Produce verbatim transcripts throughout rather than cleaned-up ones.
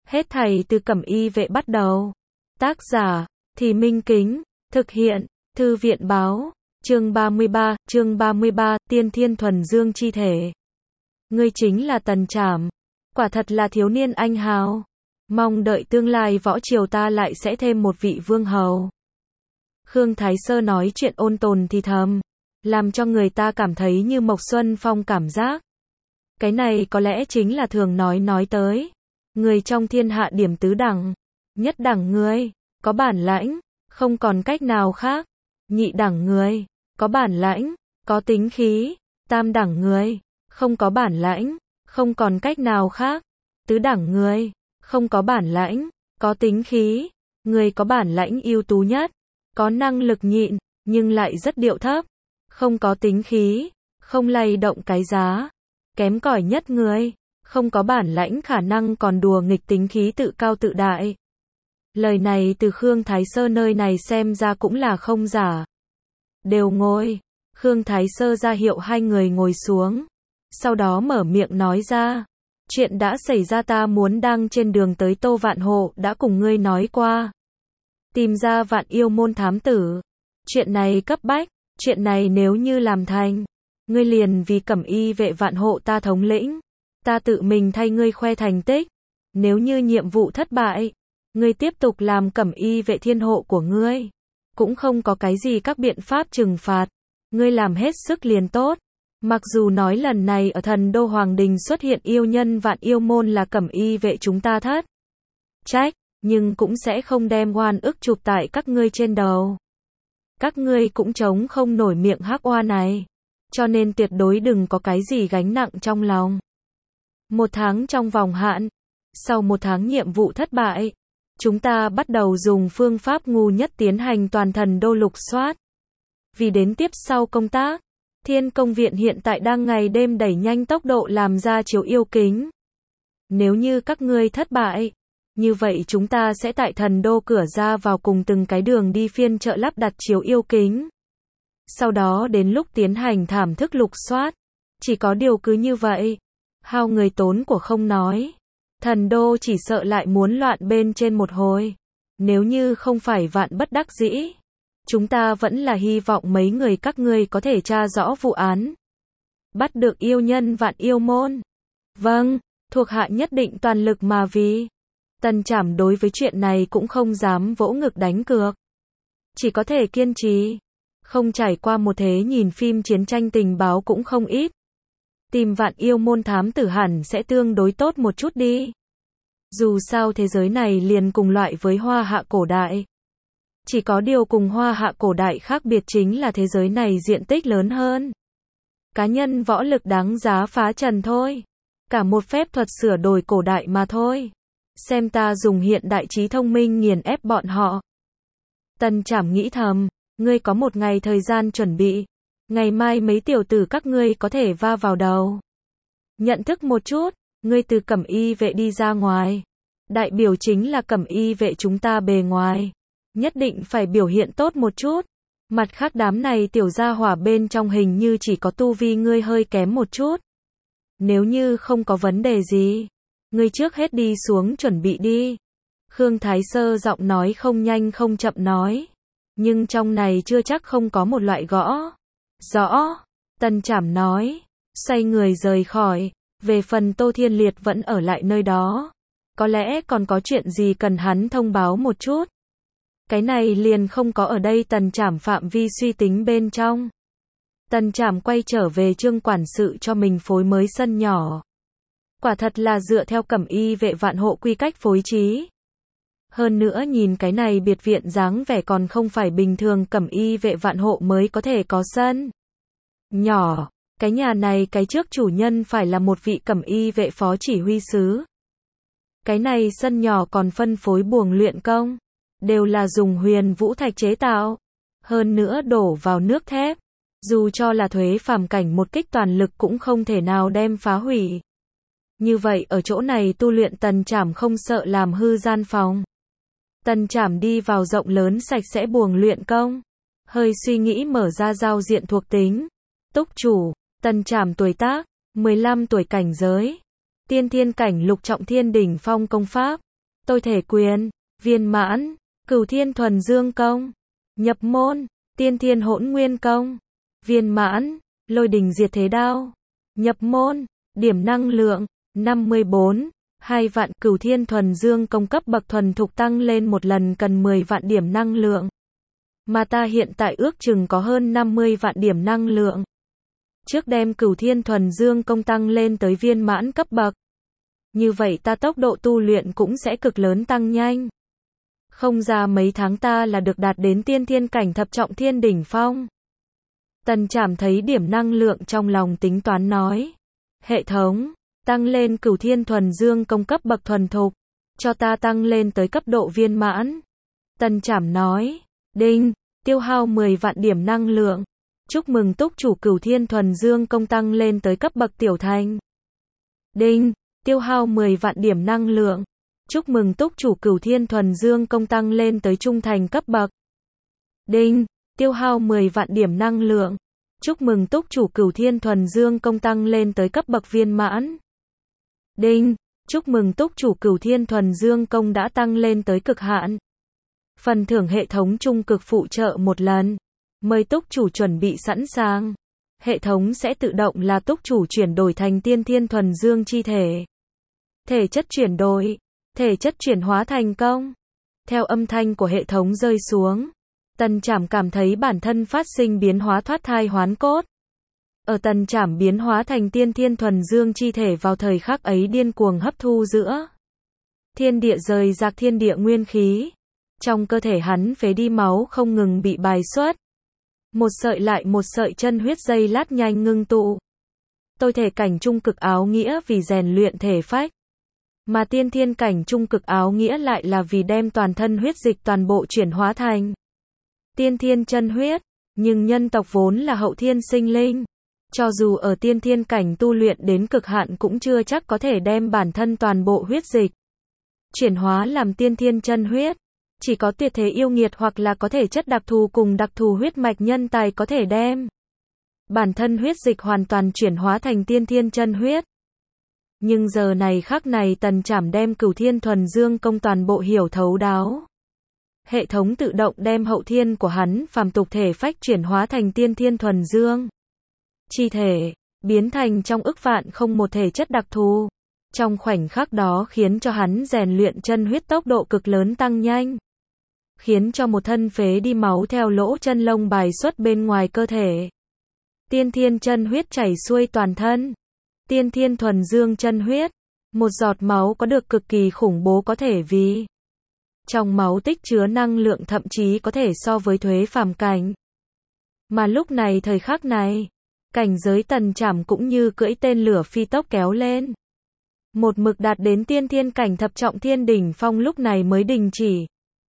Hết thảy từ Cẩm Y Vệ bắt đầu. Tác giả, Thì Minh Kính, thực hiện, Thư viện Báo, chương ba mươi ba, chương ba mươi ba, Tiên Thiên Thuần Dương chi thể. Ngươi chính là Tần Trảm, quả thật là thiếu niên anh hào. Mong đợi tương lai võ triều ta lại sẽ thêm một vị vương hầu. Khương Thái Sơ nói chuyện ôn tồn thì thầm, làm cho người ta cảm thấy như Mộc Xuân Phong cảm giác. Cái này có lẽ chính là thường nói nói tới. Người trong thiên hạ điểm tứ đẳng. Nhất đẳng người, có bản lãnh, không còn cách nào khác. Nhị đẳng người, có bản lãnh, có tính khí. Tam đẳng người, không có bản lãnh, không còn cách nào khác. Tứ đẳng người, không có bản lãnh, có tính khí. Người có bản lãnh ưu tú nhất, có năng lực nhịn, nhưng lại rất điệu thấp. Không có tính khí, không lay động cái giá. Kém cỏi nhất người, không có bản lãnh khả năng còn đùa nghịch tính khí tự cao tự đại. Lời này từ Khương Thái Sơ nơi này xem ra cũng là không giả. Đều ngồi. Khương Thái Sơ ra hiệu hai người ngồi xuống. Sau đó mở miệng nói ra. Chuyện đã xảy ra ta muốn đang trên đường tới Tô Vạn Hộ đã cùng ngươi nói qua. Tìm ra Vạn Yêu Môn thám tử. Chuyện này cấp bách. Chuyện này nếu như làm thành, ngươi liền vì Cẩm Y Vệ Vạn Hộ ta thống lĩnh. Ta tự mình thay ngươi khoe thành tích. Nếu như nhiệm vụ thất bại, ngươi tiếp tục làm Cẩm Y Vệ thiên hộ của ngươi. Cũng không có cái gì các biện pháp trừng phạt. Ngươi làm hết sức liền tốt. Mặc dù nói lần này ở Thần Đô Hoàng Đình xuất hiện yêu nhân Vạn Yêu Môn là Cẩm Y Vệ chúng ta thất trách, nhưng cũng sẽ không đem oan ức chụp tại các ngươi trên đầu. Các ngươi cũng chống không nổi miệng hắc oa này. Cho nên tuyệt đối đừng có cái gì gánh nặng trong lòng. Một tháng trong vòng hạn. Sau một tháng nhiệm vụ thất bại, chúng ta bắt đầu dùng phương pháp ngu nhất tiến hành toàn Thần Đô lục soát. Vì đến tiếp sau công tác, Thiên Công Viện hiện tại đang ngày đêm đẩy nhanh tốc độ làm ra chiếu yêu kính. Nếu như các ngươi thất bại, như vậy chúng ta sẽ tại Thần Đô cửa ra vào cùng từng cái đường đi phiên chợ lắp đặt chiếu yêu kính. Sau đó đến lúc tiến hành thảm thức lục soát. Chỉ có điều cứ như vậy. Hao người tốn của không nói. Thần Đô chỉ sợ lại muốn loạn bên trên một hồi. Nếu như không phải vạn bất đắc dĩ, chúng ta vẫn là hy vọng mấy người các ngươi có thể tra rõ vụ án. Bắt được yêu nhân Vạn Yêu Môn. Vâng, thuộc hạ nhất định toàn lực mà vì. Tần Trảm đối với chuyện này cũng không dám vỗ ngực đánh cược. Chỉ có thể kiên trì. Không trải qua một thế nhìn phim chiến tranh tình báo cũng không ít. Tìm Vạn Yêu Môn thám tử hẳn sẽ tương đối tốt một chút đi. Dù sao thế giới này liền cùng loại với Hoa Hạ cổ đại. Chỉ có điều cùng Hoa Hạ cổ đại khác biệt chính là thế giới này diện tích lớn hơn. Cá nhân võ lực đáng giá phá trần thôi. Cả một phép thuật sửa đổi cổ đại mà thôi. Xem ta dùng hiện đại trí thông minh nghiền ép bọn họ. Tần Trảm nghĩ thầm, ngươi có một ngày thời gian chuẩn bị. Ngày mai mấy tiểu tử các ngươi có thể va vào đầu. Nhận thức một chút, ngươi từ Cẩm Y Vệ đi ra ngoài. Đại biểu chính là Cẩm Y Vệ chúng ta bề ngoài. Nhất định phải biểu hiện tốt một chút. Mặt khác đám này tiểu gia hỏa bên trong hình như chỉ có tu vi ngươi hơi kém một chút. Nếu như không có vấn đề gì, ngươi trước hết đi xuống chuẩn bị đi. Khương Thái Sơ giọng nói không nhanh không chậm nói. Nhưng trong này chưa chắc không có một loại gõ. Rõ. Tần Trảm nói. Xoay người rời khỏi. Về phần Tô Thiên Liệt vẫn ở lại nơi đó. Có lẽ còn có chuyện gì cần hắn thông báo một chút. Cái này liền không có ở đây Tần Trảm phạm vi suy tính bên trong. Tần Trảm quay trở về Trương quản sự cho mình phối mới sân nhỏ. Quả thật là dựa theo Cẩm Y Vệ Vạn Hộ quy cách phối trí. Hơn nữa nhìn cái này biệt viện dáng vẻ còn không phải bình thường Cẩm Y Vệ Vạn Hộ mới có thể có sân nhỏ. Cái nhà này cái trước chủ nhân phải là một vị Cẩm Y Vệ phó chỉ huy sứ. Cái này sân nhỏ còn phân phối buồng luyện công. Đều là dùng huyền vũ thạch chế tạo. Hơn nữa đổ vào nước thép. Dù cho là thuế phàm cảnh một kích toàn lực cũng không thể nào đem phá hủy. Như vậy ở chỗ này tu luyện Tần Trảm không sợ làm hư gian phòng. Tần Trảm đi vào rộng lớn sạch sẽ buồng luyện công. Hơi suy nghĩ mở ra giao diện thuộc tính. Túc chủ, Tần Trảm tuổi tác, mười lăm tuổi cảnh giới. Tiên thiên cảnh lục trọng thiên đỉnh phong công pháp. tôi thể quyền, viên mãn, cửu thiên thuần dương công, nhập môn, tiên thiên hỗn nguyên công, viên mãn, lôi đình diệt thế đao, nhập môn, điểm năng lượng, năm mươi bốn, hai vạn, cửu thiên thuần dương công cấp bậc thuần thục tăng lên một lần cần mười vạn điểm năng lượng. Mà ta hiện tại ước chừng có hơn năm mươi vạn điểm năng lượng. Trước đem cửu thiên thuần dương công tăng lên tới viên mãn cấp bậc. Như vậy ta tốc độ tu luyện cũng sẽ cực lớn tăng nhanh. Không ra mấy tháng ta là được đạt đến tiên thiên cảnh thập trọng thiên đỉnh phong. Tần Trảm thấy điểm năng lượng trong lòng tính toán nói. Hệ thống, tăng lên cửu thiên thuần dương công cấp bậc thuần thục, cho ta tăng lên tới cấp độ viên mãn. Tần Trảm nói. Đinh, tiêu hao mười vạn điểm năng lượng. Chúc mừng túc chủ cửu thiên thuần dương công tăng lên tới cấp bậc tiểu thành. Đinh, tiêu hao mười vạn điểm năng lượng. Chúc mừng túc chủ cửu thiên thuần dương công tăng lên tới trung thành cấp bậc. Đinh, tiêu hao mười vạn điểm năng lượng. Chúc mừng túc chủ cửu thiên thuần dương công tăng lên tới cấp bậc viên mãn. Đinh, chúc mừng túc chủ cửu thiên thuần dương công đã tăng lên tới cực hạn. Phần thưởng hệ thống trung cực phụ trợ một lần. Mời túc chủ chuẩn bị sẵn sàng. Hệ thống sẽ tự động là túc chủ chuyển đổi thành tiên thiên thuần dương chi thể. Thể chất chuyển đổi. Thể chất chuyển hóa thành công. Theo âm thanh của hệ thống rơi xuống, Tần Trảm cảm thấy bản thân phát sinh biến hóa thoát thai hoán cốt. Ở Tần Trảm biến hóa thành tiên thiên thuần dương chi thể vào thời khắc ấy điên cuồng hấp thu giữa thiên địa rời rạc thiên địa nguyên khí. Trong cơ thể hắn phế đi máu không ngừng bị bài xuất. Một sợi lại một sợi chân huyết dây lát nhanh ngưng tụ. Tôi thể cảnh trung cực áo nghĩa vì rèn luyện thể phách. Mà tiên thiên cảnh trung cực áo nghĩa lại là vì đem toàn thân huyết dịch toàn bộ chuyển hóa thành tiên thiên chân huyết. Nhưng nhân tộc vốn là hậu thiên sinh linh. Cho dù ở tiên thiên cảnh tu luyện đến cực hạn cũng chưa chắc có thể đem bản thân toàn bộ huyết dịch chuyển hóa làm tiên thiên chân huyết. Chỉ có tuyệt thế yêu nghiệt hoặc là có thể chất đặc thù cùng đặc thù huyết mạch nhân tài có thể đem bản thân huyết dịch hoàn toàn chuyển hóa thành tiên thiên chân huyết. Nhưng giờ này khắc này Tần Trảm đem cửu thiên thuần dương công toàn bộ hiểu thấu đáo. Hệ thống tự động đem hậu thiên của hắn phàm tục thể phách chuyển hóa thành tiên thiên thuần dương chi thể, biến thành trong ức vạn không một thể chất đặc thù. Trong khoảnh khắc đó khiến cho hắn rèn luyện chân huyết tốc độ cực lớn tăng nhanh. Khiến cho một thân phế đi máu theo lỗ chân lông bài xuất bên ngoài cơ thể. Tiên thiên chân huyết chảy xuôi toàn thân. Tiên thiên thuần dương chân huyết. Một giọt máu có được cực kỳ khủng bố có thể vì trong máu tích chứa năng lượng thậm chí có thể so với thuế phàm cảnh. Mà lúc này thời khắc này, cảnh giới Tần Trảm cũng như cưỡi tên lửa phi tốc kéo lên. Một mực đạt đến tiên thiên cảnh thập trọng thiên đỉnh phong lúc này mới đình chỉ.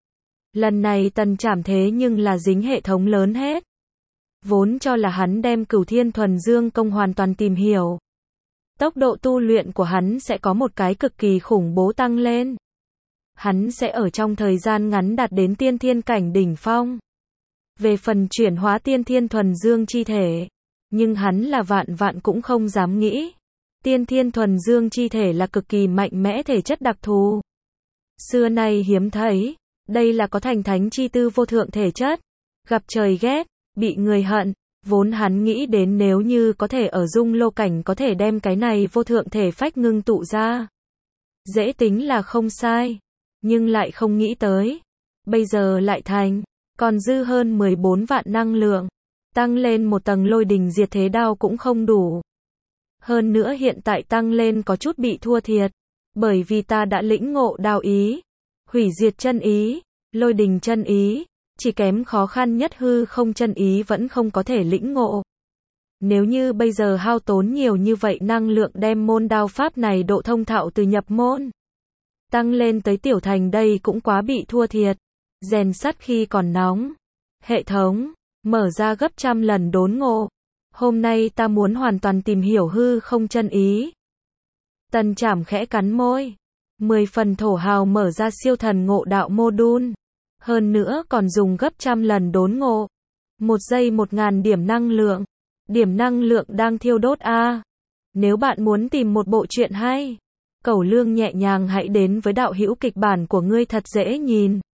Lần này Tần Trảm thế nhưng là dính hệ thống lớn hết. Vốn cho là hắn đem cửu thiên thuần dương công hoàn toàn tìm hiểu. Tốc độ tu luyện của hắn sẽ có một cái cực kỳ khủng bố tăng lên. Hắn sẽ ở trong thời gian ngắn đạt đến tiên thiên cảnh đỉnh phong. Về phần chuyển hóa tiên thiên thuần dương chi thể. Nhưng hắn là vạn vạn cũng không dám nghĩ. Tiên thiên thuần dương chi thể là cực kỳ mạnh mẽ thể chất đặc thù. Xưa nay hiếm thấy. Đây là có thành thánh chi tư vô thượng thể chất. Gặp trời ghét, bị người hận. Vốn hắn nghĩ đến nếu như có thể ở dung lô cảnh có thể đem cái này vô thượng thể phách ngưng tụ ra. Dễ tính là không sai. Nhưng lại không nghĩ tới. Bây giờ lại thành. Còn dư hơn mười bốn vạn năng lượng. Tăng lên một tầng lôi đình diệt thế đao cũng không đủ. Hơn nữa hiện tại tăng lên có chút bị thua thiệt. Bởi vì ta đã lĩnh ngộ đao ý. Hủy diệt chân ý. Lôi đình chân ý. Chỉ kém khó khăn nhất hư không chân ý vẫn không có thể lĩnh ngộ. Nếu như bây giờ hao tốn nhiều như vậy năng lượng đem môn đao pháp này độ thông thạo từ nhập môn tăng lên tới tiểu thành đây cũng quá bị thua thiệt. Rèn sắt khi còn nóng. Hệ thống, mở ra gấp trăm lần đốn ngộ. Hôm nay ta muốn hoàn toàn tìm hiểu hư không chân ý. Tần Trảm khẽ cắn môi. Mười phần thổ hào mở ra siêu thần ngộ đạo mô đun. Hơn nữa còn dùng gấp trăm lần đốn ngộ. Một giây một ngàn điểm năng lượng. Điểm năng lượng đang thiêu đốt a. Nếu bạn muốn tìm một bộ truyện hay, Cẩu Lương nhẹ nhàng hãy đến với đạo hữu kịch bản của ngươi thật dễ nhìn.